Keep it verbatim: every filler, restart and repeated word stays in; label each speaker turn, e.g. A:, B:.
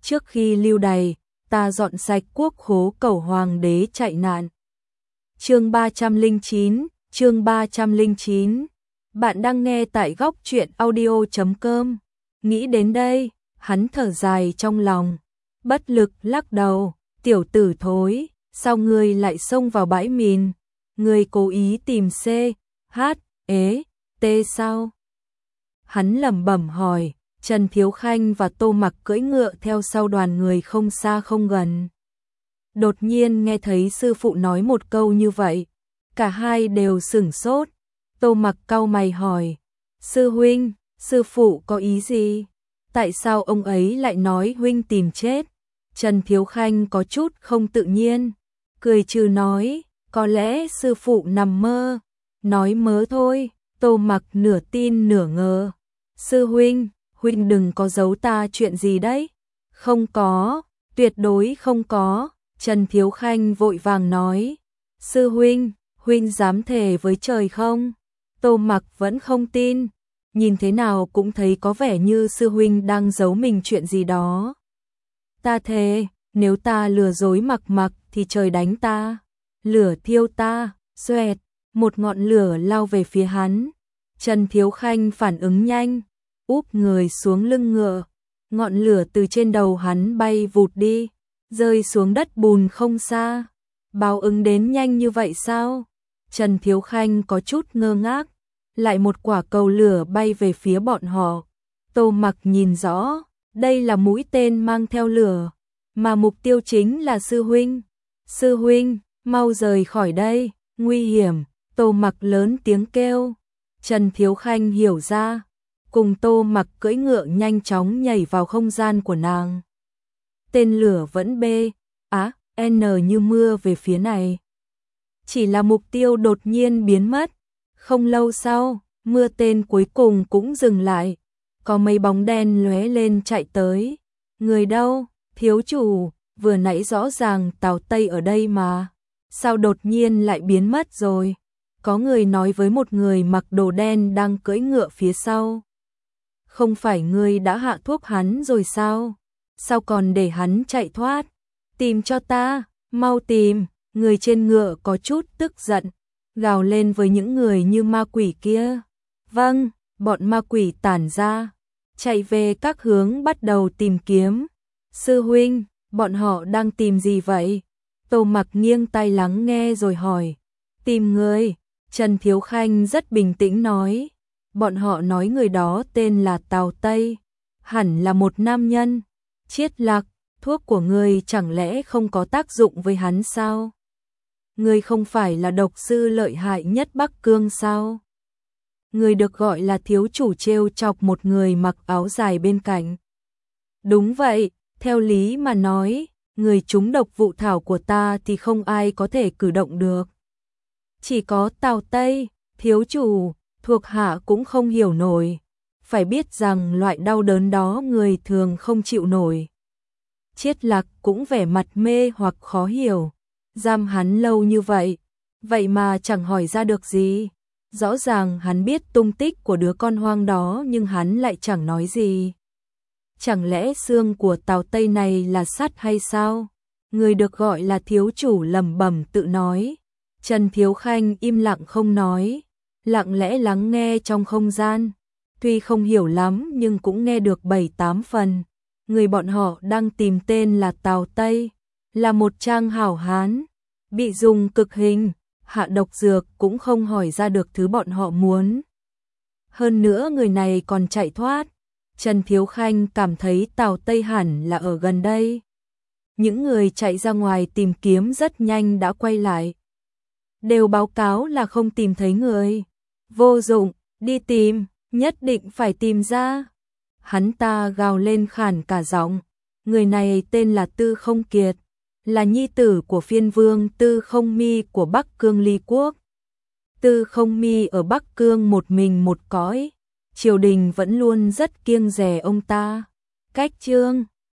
A: trước khi lưu đày, ta dọn sạch quốc khố cầu hoàng đế chạy nạn. Chương ba trăm lẻ chín, chương ba trăm lẻ chín. Bạn đang nghe tại góc truyện audio chấm com. Nghĩ đến đây, hắn thở dài trong lòng, bất lực lắc đầu, tiểu tử thối, sao ngươi lại xông vào bãi mìn? Ngươi cố ý tìm C, H, ế, T sao? Hắn lẩm bẩm hỏi. Trần Thiếu Khanh và Tô Mặc cưỡi ngựa theo sau đoàn người không xa không gần. Đột nhiên nghe thấy sư phụ nói một câu như vậy, cả hai đều sửng sốt. Tô Mặc cau mày hỏi, sư huynh, sư phụ có ý gì? Tại sao ông ấy lại nói huynh tìm chết? Trần Thiếu Khanh có chút không tự nhiên, cười trừ nói, có lẽ sư phụ nằm mơ, nói mớ thôi. Tô Mặc nửa tin nửa ngờ, sư huynh, huynh đừng có giấu ta chuyện gì đấy. Không có, tuyệt đối không có. Trần Thiếu Khanh vội vàng nói, sư huynh, huynh dám thề với trời không? Tô Mặc vẫn không tin, nhìn thế nào cũng thấy có vẻ như sư huynh đang giấu mình chuyện gì đó. Ta thề, nếu ta lừa dối Mặc Mặc thì trời đánh ta, lửa thiêu ta. Xoẹt, một ngọn lửa lao về phía hắn. Trần Thiếu Khanh phản ứng nhanh, úp người xuống lưng ngựa, ngọn lửa từ trên đầu hắn bay vụt đi, rơi xuống đất bùn không xa. Báo ứng đến nhanh như vậy sao? Trần Thiếu Khanh có chút ngơ ngác, lại một quả cầu lửa bay về phía bọn họ. Tô Mặc nhìn rõ, đây là mũi tên mang theo lửa, mà mục tiêu chính là sư huynh. Sư huynh, mau rời khỏi đây, nguy hiểm. Tô Mặc lớn tiếng kêu. Trần Thiếu Khanh hiểu ra, cùng Tô Mặc cưỡi ngựa nhanh chóng nhảy vào không gian của nàng. Tên lửa vẫn B, á, N như mưa về phía này. Chỉ là mục tiêu đột nhiên biến mất. Không lâu sau, mưa tên cuối cùng cũng dừng lại. Có mấy bóng đen lóe lên chạy tới. Người đâu? Thiếu chủ, vừa nãy rõ ràng Tào Tây ở đây mà. Sao đột nhiên lại biến mất rồi? Có người nói với một người mặc đồ đen đang cưỡi ngựa phía sau. Không phải ngươi đã hạ thuốc hắn rồi sao? Sao còn để hắn chạy thoát? Tìm cho ta, mau tìm. Người trên ngựa có chút tức giận, gào lên với những người như ma quỷ kia. Vâng, bọn ma quỷ tản ra, chạy về các hướng bắt đầu tìm kiếm. Sư huynh, bọn họ đang tìm gì vậy? Tô Mặc nghiêng tai lắng nghe rồi hỏi. Tìm người. Trần Thiếu Khanh rất bình tĩnh nói. Bọn họ nói người đó tên là Tào Tây, hẳn là một nam nhân. Chiết Lạc, thuốc của ngươi chẳng lẽ không có tác dụng với hắn sao? Ngươi không phải là độc sư lợi hại nhất Bắc Cương sao? Ngươi được gọi là thiếu chủ trêu chọc một người mặc áo dài bên cạnh. Đúng vậy, theo lý mà nói, người trúng độc vụ thảo của ta thì không ai có thể cử động được. Chỉ có Tào Tây, thiếu chủ, thuộc hạ cũng không hiểu nổi. Phải biết rằng loại đau đớn đó người thường không chịu nổi. Chiết Lạc cũng vẻ mặt mê hoặc khó hiểu. Giam hắn lâu như vậy, vậy mà chẳng hỏi ra được gì. Rõ ràng hắn biết tung tích của đứa con hoang đó nhưng hắn lại chẳng nói gì. Chẳng lẽ xương của Tào Tây này là sắt hay sao? Người được gọi là thiếu chủ lẩm bẩm tự nói. Trần Thiếu Khanh im lặng không nói, lặng lẽ lắng nghe trong không gian. Tuy không hiểu lắm nhưng cũng nghe được bảy tám phần. Người bọn họ đang tìm tên là Tào Tây, là một trang hảo hán, bị dùng cực hình, hạ độc dược cũng không hỏi ra được thứ bọn họ muốn. Hơn nữa người này còn chạy thoát. Trần Thiếu Khanh cảm thấy Tào Tây hẳn là ở gần đây. Những người chạy ra ngoài tìm kiếm rất nhanh đã quay lại, đều báo cáo là không tìm thấy người. Vô dụng, đi tìm, nhất định phải tìm ra. Hắn ta gào lên khàn cả giọng. Người này tên là Tư Không Kiệt, là nhi tử của phiên vương Tư Không Mi của Bắc Cương Ly Quốc. Tư Không Mi ở Bắc Cương một mình một cõi, triều đình vẫn luôn rất kiêng dè ông ta. Cách chương